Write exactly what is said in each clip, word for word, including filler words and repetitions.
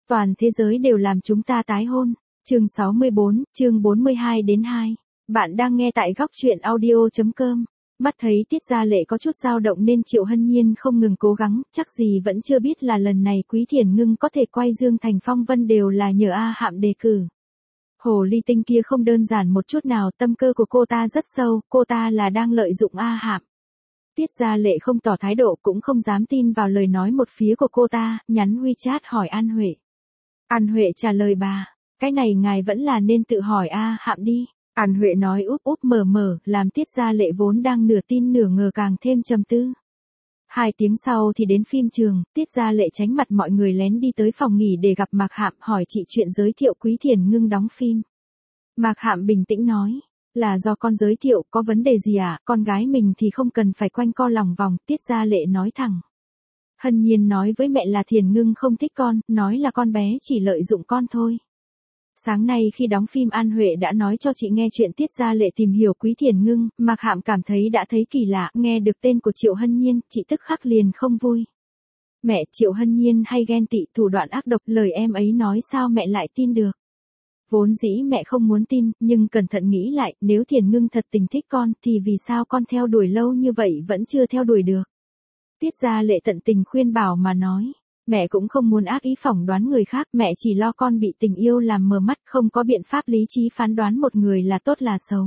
Toàn thế giới đều làm chúng ta tái hôn. Chương sáu mươi bốn, chương bốn mươi hai đến hai. Bạn đang nghe tại góc truyện audio.com. Mắt thấy Tiết Gia Lệ có chút dao động nên Triệu Hân Nhiên không ngừng cố gắng, chắc gì vẫn chưa biết là lần này Quý Thiền Ngưng có thể quay Dương thành phong vân đều là nhờ A Hạm đề cử. Hồ ly tinh kia không đơn giản một chút nào, tâm cơ của cô ta rất sâu, cô ta là đang lợi dụng A Hạm. Tiết Gia Lệ không tỏ thái độ cũng không dám tin vào lời nói một phía của cô ta, nhắn WeChat hỏi An Huệ. An Huệ trả lời bà, cái này ngài vẫn là nên tự hỏi A Hạm đi. An Huệ nói úp úp mở mở, làm Tiết Gia Lệ vốn đang nửa tin nửa ngờ càng thêm trầm tư. Hai tiếng sau thì đến phim trường, Tiết Gia Lệ tránh mặt mọi người lén đi tới phòng nghỉ để gặp Mạc Hạm hỏi chị chuyện giới thiệu Quý Thiền Ngưng đóng phim. Mạc Hạm bình tĩnh nói, là do con giới thiệu, có vấn đề gì à, con gái mình thì không cần phải quanh co lòng vòng, Tiết Gia Lệ nói thẳng. Hân Nhiên nói với mẹ là Thiền Ngưng không thích con, nói là con bé chỉ lợi dụng con thôi. Sáng nay khi đóng phim An Huệ đã nói cho chị nghe chuyện Tiết Gia Lệ tìm hiểu Quý Thiền Ngưng, Mạc Hạm cảm thấy đã thấy kỳ lạ, nghe được tên của Triệu Hân Nhiên, chị tức khắc liền không vui. Mẹ, Triệu Hân Nhiên hay ghen tị, thủ đoạn ác độc, lời em ấy nói sao mẹ lại tin được. Vốn dĩ mẹ không muốn tin, nhưng cẩn thận nghĩ lại, nếu Thiền Ngưng thật tình thích con, thì vì sao con theo đuổi lâu như vậy vẫn chưa theo đuổi được. Tiết Gia Lệ tận tình khuyên bảo mà nói. Mẹ cũng không muốn ác ý phỏng đoán người khác, mẹ chỉ lo con bị tình yêu làm mờ mắt, không có biện pháp lý trí phán đoán một người là tốt là xấu.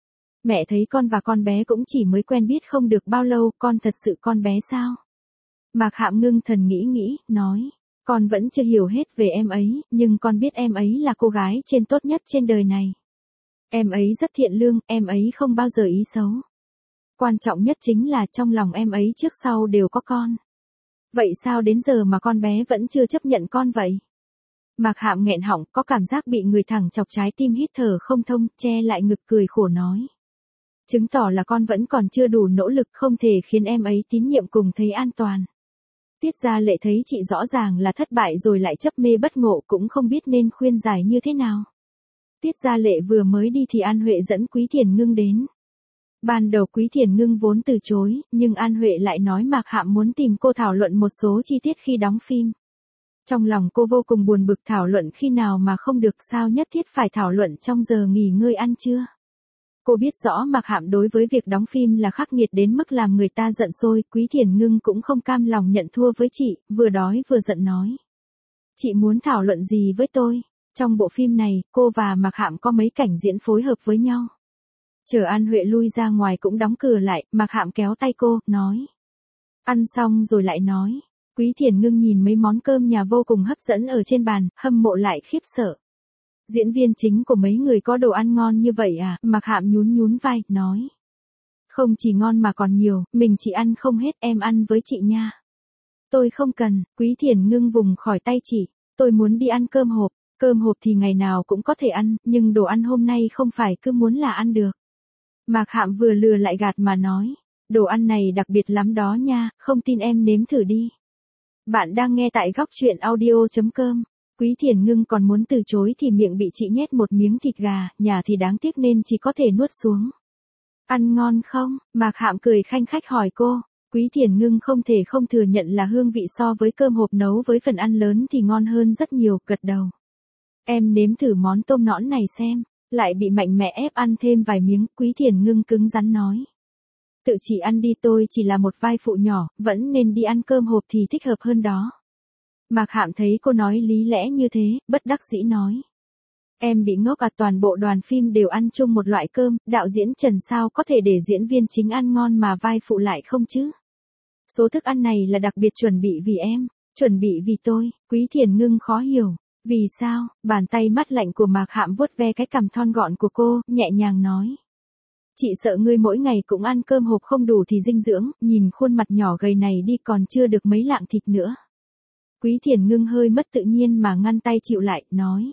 Mẹ thấy con và con bé cũng chỉ mới quen biết không được bao lâu, con thật sự con bé sao? Mạc Hạm ngưng thần nghĩ nghĩ, nói, con vẫn chưa hiểu hết về em ấy, nhưng con biết em ấy là cô gái trên tốt nhất trên đời này. Em ấy rất thiện lương, em ấy không bao giờ ý xấu. Quan trọng nhất chính là trong lòng em ấy trước sau đều có con. Vậy sao đến giờ mà con bé vẫn chưa chấp nhận con vậy? Mạc Hạm nghẹn họng, có cảm giác bị người thẳng chọc trái tim, hít thở không thông, che lại ngực cười khổ nói. Chứng tỏ là con vẫn còn chưa đủ nỗ lực, không thể khiến em ấy tín nhiệm cùng thấy an toàn. Tiết Gia Lệ thấy chị rõ ràng là thất bại rồi lại chấp mê bất ngộ, cũng không biết nên khuyên giải như thế nào. Tiết Gia Lệ vừa mới đi thì An Huệ dẫn Quý Thiền Ngưng đến. Ban đầu Quý Thiền Ngưng vốn từ chối, nhưng An Huệ lại nói Mạc Hạm muốn tìm cô thảo luận một số chi tiết khi đóng phim. Trong lòng cô vô cùng buồn bực, thảo luận khi nào mà không được, sao nhất thiết phải thảo luận trong giờ nghỉ ngơi ăn trưa. Cô biết rõ Mạc Hạm đối với việc đóng phim là khắc nghiệt đến mức làm người ta giận sôi, Quý Thiền Ngưng cũng không cam lòng nhận thua với chị, vừa đói vừa giận nói. Chị muốn thảo luận gì với tôi? Trong bộ phim này, cô và Mạc Hạm có mấy cảnh diễn phối hợp với nhau. Chờ An Huệ lui ra ngoài cũng đóng cửa lại, Mạc Hạm kéo tay cô, nói. Ăn xong rồi lại nói. Quý Thiền Ngưng nhìn mấy món cơm nhà vô cùng hấp dẫn ở trên bàn, hâm mộ lại khiếp sợ. Diễn viên chính của mấy người có đồ ăn ngon như vậy à? Mạc Hạm nhún nhún vai, nói. Không chỉ ngon mà còn nhiều, mình chỉ ăn không hết, em ăn với chị nha. Tôi không cần, Quý Thiền Ngưng vùng khỏi tay chị. Tôi muốn đi ăn cơm hộp, cơm hộp thì ngày nào cũng có thể ăn, nhưng đồ ăn hôm nay không phải cứ muốn là ăn được. Mạc Hạm vừa lừa lại gạt mà nói, đồ ăn này đặc biệt lắm đó nha, không tin em nếm thử đi. Bạn đang nghe tại góc truyện audio.com. Quý Thiền Ngưng còn muốn từ chối thì miệng bị chị nhét một miếng thịt gà, nhà thì đáng tiếc nên chỉ có thể nuốt xuống. Ăn ngon không? Mạc Hạm cười khanh khách hỏi cô. Quý Thiền Ngưng không thể không thừa nhận là hương vị so với cơm hộp nấu với phần ăn lớn thì ngon hơn rất nhiều, gật đầu. Em nếm thử món tôm nõn này xem. Lại bị mạnh mẽ ép ăn thêm vài miếng, Quý Thiền Ngưng cứng rắn nói. Tự chỉ ăn đi, tôi chỉ là một vai phụ nhỏ, vẫn nên đi ăn cơm hộp thì thích hợp hơn đó. Mạc Hạm thấy cô nói lý lẽ như thế, bất đắc dĩ nói. Em bị ngốc à, toàn bộ đoàn phim đều ăn chung một loại cơm, đạo diễn Trần sao có thể để diễn viên chính ăn ngon mà vai phụ lại không chứ? Số thức ăn này là đặc biệt chuẩn bị vì em, chuẩn bị vì tôi, Quý Thiền Ngưng khó hiểu. Vì sao? Bàn tay mắt lạnh của Mạc Hạm vuốt ve cái cằm thon gọn của cô, nhẹ nhàng nói. Chị sợ ngươi mỗi ngày cũng ăn cơm hộp không đủ thì dinh dưỡng, nhìn khuôn mặt nhỏ gầy này đi còn chưa được mấy lạng thịt nữa. Quý Thiền Ngưng hơi mất tự nhiên mà ngăn tay chịu lại, nói.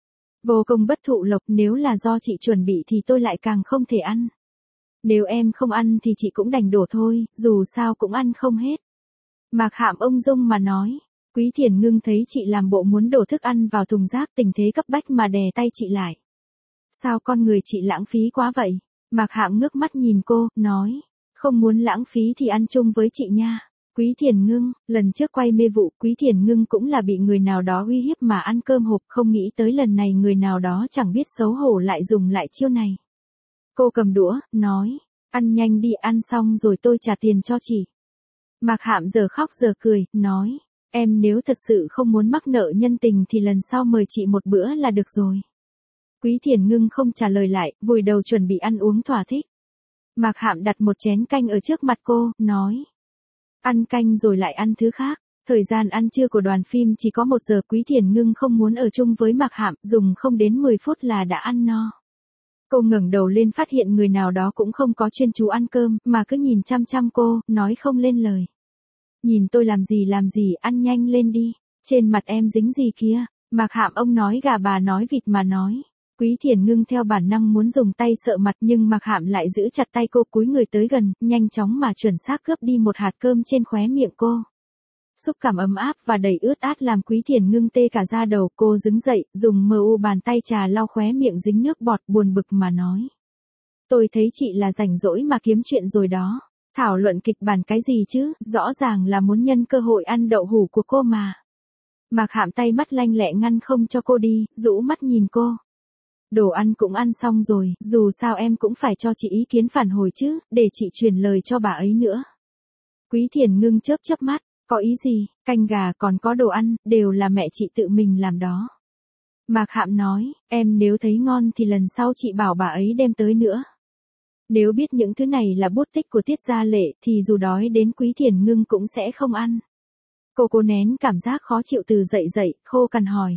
Vô công bất thụ lộc, nếu là do chị chuẩn bị thì tôi lại càng không thể ăn. Nếu em không ăn thì chị cũng đành đổ thôi, dù sao cũng ăn không hết. Mạc Hạm ung dung mà nói. Quý Thiền Ngưng thấy chị làm bộ muốn đổ thức ăn vào thùng rác, tình thế cấp bách mà đè tay chị lại. Sao con người chị lãng phí quá vậy? Mạc Hạm ngước mắt nhìn cô, nói. Không muốn lãng phí thì ăn chung với chị nha. Quý Thiền Ngưng, lần trước quay mê vụ, Quý Thiền Ngưng cũng là bị người nào đó uy hiếp mà ăn cơm hộp, không nghĩ tới lần này người nào đó chẳng biết xấu hổ lại dùng lại chiêu này. Cô cầm đũa, nói, ăn nhanh đi, ăn xong rồi tôi trả tiền cho chị. Mạc Hạm giờ khóc giờ cười, nói, em nếu thật sự không muốn mắc nợ nhân tình thì lần sau mời chị một bữa là được rồi. Quý Thiền Ngưng không trả lời lại, vùi đầu chuẩn bị ăn uống thỏa thích. Mạc Hạm đặt một chén canh ở trước mặt cô, nói, ăn canh rồi lại ăn thứ khác. Thời gian ăn trưa của đoàn phim chỉ có một giờ. Quý Thiền Ngưng không muốn ở chung với Mạc Hạm, dùng không đến mười phút là đã ăn no. Cô ngẩng đầu lên phát hiện người nào đó cũng không có chuyên chú ăn cơm, mà cứ nhìn chăm chăm cô, nói không lên lời. Nhìn tôi làm gì làm gì, ăn nhanh lên đi, trên mặt em dính gì kia. Mạc Hạm ông nói gà bà nói vịt mà nói. Quý Thiền Ngưng theo bản năng muốn dùng tay sợ mặt nhưng Mạc Hạm lại giữ chặt tay cô, cúi người tới gần, nhanh chóng mà chuẩn xác cướp đi một hạt cơm trên khóe miệng cô. Xúc cảm ấm áp và đầy ướt át làm Quý Thiền Ngưng tê cả da đầu. Cô đứng dậy, dùng mờ u bàn tay trà lau khóe miệng dính nước bọt, buồn bực mà nói. Tôi thấy chị là rảnh rỗi mà kiếm chuyện rồi đó. Thảo luận kịch bản cái gì chứ, rõ ràng là muốn nhân cơ hội ăn đậu hủ của cô mà. Mạc Hạm tay mắt lanh lẹ ngăn không cho cô đi, rũ mắt nhìn cô. Đồ ăn cũng ăn xong rồi, dù sao em cũng phải cho chị ý kiến phản hồi chứ, để chị truyền lời cho bà ấy nữa. Quý Thiền Ngưng chớp chớp mắt, có ý gì, canh gà còn có đồ ăn, đều là mẹ chị tự mình làm đó. Mạc Hạm nói, em nếu thấy ngon thì lần sau chị bảo bà ấy đem tới nữa. Nếu biết những thứ này là bút tích của Tiết Gia Lệ thì dù đói đến Quý Thiền Ngưng cũng sẽ không ăn. Cô cố nén cảm giác khó chịu từ dậy dậy, khô cằn hỏi.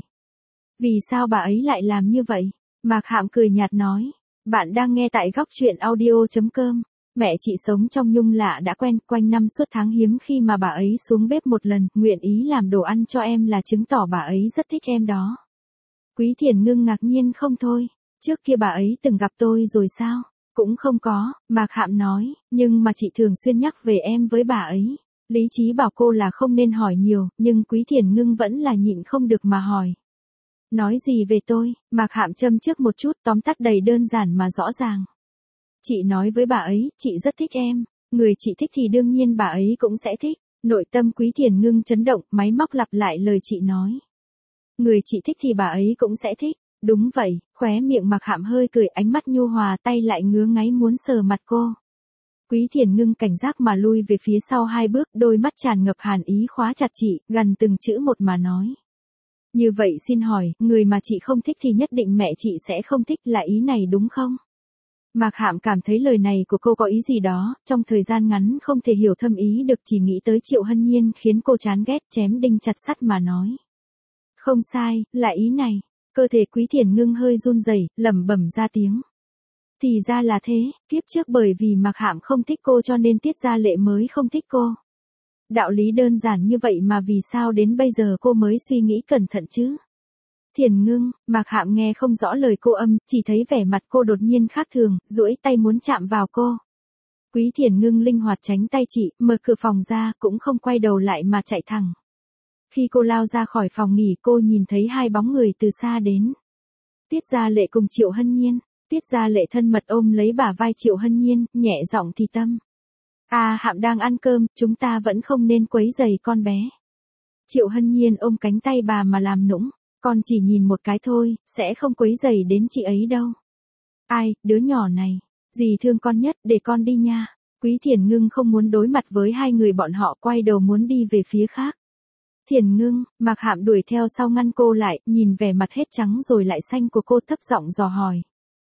Vì sao bà ấy lại làm như vậy? Mạc Hạm cười nhạt nói, bạn đang nghe tại góc truyện audio chấm com. Mẹ chị sống trong nhung lạ đã quen, quanh năm suốt tháng hiếm khi mà bà ấy xuống bếp một lần, nguyện ý làm đồ ăn cho em là chứng tỏ bà ấy rất thích em đó. Quý Thiền Ngưng ngạc nhiên không thôi, trước kia bà ấy từng gặp tôi rồi sao? Cũng không có, Mạc Hạm nói, nhưng mà chị thường xuyên nhắc về em với bà ấy. Lý trí bảo cô là không nên hỏi nhiều, nhưng Quý Thiền Ngưng vẫn là nhịn không được mà hỏi. Nói gì về tôi? Mạc Hạm châm trước một chút, tóm tắt đầy đơn giản mà rõ ràng. Chị nói với bà ấy, chị rất thích em. Người chị thích thì đương nhiên bà ấy cũng sẽ thích. Nội tâm Quý Thiền Ngưng chấn động, máy móc lặp lại lời chị nói. Người chị thích thì bà ấy cũng sẽ thích. Đúng vậy, khóe miệng Mạc Hạm hơi cười, ánh mắt nhu hòa, tay lại ngứa ngáy muốn sờ mặt cô. Quý Thiền Ngưng cảnh giác mà lui về phía sau hai bước, đôi mắt tràn ngập hàn ý khóa chặt chị, gần từng chữ một mà nói. Như vậy xin hỏi, người mà chị không thích thì nhất định mẹ chị sẽ không thích, là ý này đúng không? Mạc Hạm cảm thấy lời này của cô có ý gì đó, trong thời gian ngắn không thể hiểu thâm ý được, chỉ nghĩ tới Triệu Hân Nhiên khiến cô chán ghét, chém đinh chặt sắt mà nói. Không sai, là ý này. Cơ thể Quý Thiền Ngưng hơi run rẩy, lẩm bẩm ra tiếng. Thì ra là thế, kiếp trước bởi vì Mạc Hạm không thích cô cho nên Tiết Gia Lệ mới không thích cô. Đạo lý đơn giản như vậy mà vì sao đến bây giờ cô mới suy nghĩ cẩn thận chứ? Thiền Ngưng, Mạc Hạm nghe không rõ lời cô âm, chỉ thấy vẻ mặt cô đột nhiên khác thường, duỗi tay muốn chạm vào cô. Quý Thiền Ngưng linh hoạt tránh tay chị, mở cửa phòng ra, cũng không quay đầu lại mà chạy thẳng. Khi cô lao ra khỏi phòng nghỉ, cô nhìn thấy hai bóng người từ xa đến. Tiết Gia Lệ cùng Triệu Hân Nhiên. Tiết Gia Lệ thân mật ôm lấy bả vai Triệu Hân Nhiên, nhẹ giọng thì thầm. À, Hạm đang ăn cơm, chúng ta vẫn không nên quấy rầy con bé. Triệu Hân Nhiên ôm cánh tay bà mà làm nũng. Con chỉ nhìn một cái thôi, sẽ không quấy rầy đến chị ấy đâu. Ai, đứa nhỏ này. Dì thương con nhất, để con đi nha. Quý Thiền Ngưng không muốn đối mặt với hai người bọn họ, quay đầu muốn đi về phía khác. Thiền Ngưng, Mạc Hạm đuổi theo sau ngăn cô lại, nhìn vẻ mặt hết trắng rồi lại xanh của cô, thấp giọng dò hỏi.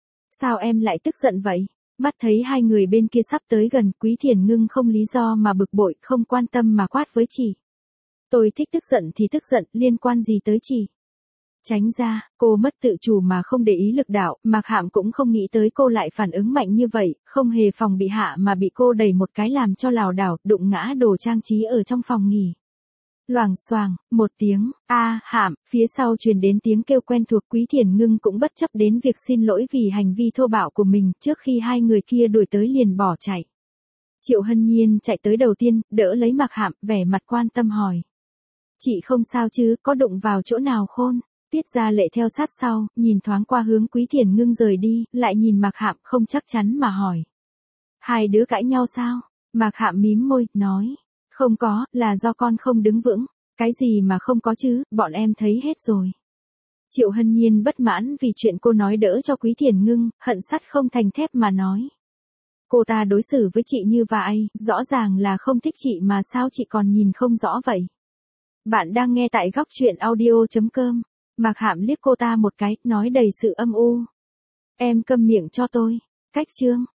Sao em lại tức giận vậy? Mắt thấy hai người bên kia sắp tới gần, Quý Thiền Ngưng không lý do mà bực bội, không quan tâm mà quát với chị. Tôi thích tức giận thì tức giận, liên quan gì tới chị? Tránh ra, cô mất tự chủ mà không để ý lực đạo, Mạc Hạm cũng không nghĩ tới cô lại phản ứng mạnh như vậy, không hề phòng bị hạ mà bị cô đẩy một cái làm cho lảo đảo, đụng ngã đồ trang trí ở trong phòng nghỉ. Loảng xoảng, một tiếng, a, Hạm, phía sau truyền đến tiếng kêu quen thuộc. Quý Thiền Ngưng cũng bất chấp đến việc xin lỗi vì hành vi thô bạo của mình, trước khi hai người kia đuổi tới liền bỏ chạy. Triệu Hân Nhiên chạy tới đầu tiên, đỡ lấy Mạc Hạm, vẻ mặt quan tâm hỏi. Chị không sao chứ, có đụng vào chỗ nào khôn? Tiết Gia Lệ theo sát sau, nhìn thoáng qua hướng Quý Thiền Ngưng rời đi, lại nhìn Mạc Hạm không chắc chắn mà hỏi. Hai đứa cãi nhau sao? Mạc Hạm mím môi, nói. Không có, là do con không đứng vững. Cái gì mà không có chứ, bọn em thấy hết rồi. Triệu Hân Nhiên bất mãn vì chuyện cô nói đỡ cho Quý Thiền Ngưng, hận sắt không thành thép mà nói. Cô ta đối xử với chị như vậy, rõ ràng là không thích chị mà sao chị còn nhìn không rõ vậy. Bạn đang nghe tại góc chuyện audio.com. Mạc Hạm liếc cô ta một cái, nói đầy sự âm u. Em câm miệng cho tôi. Cách chương.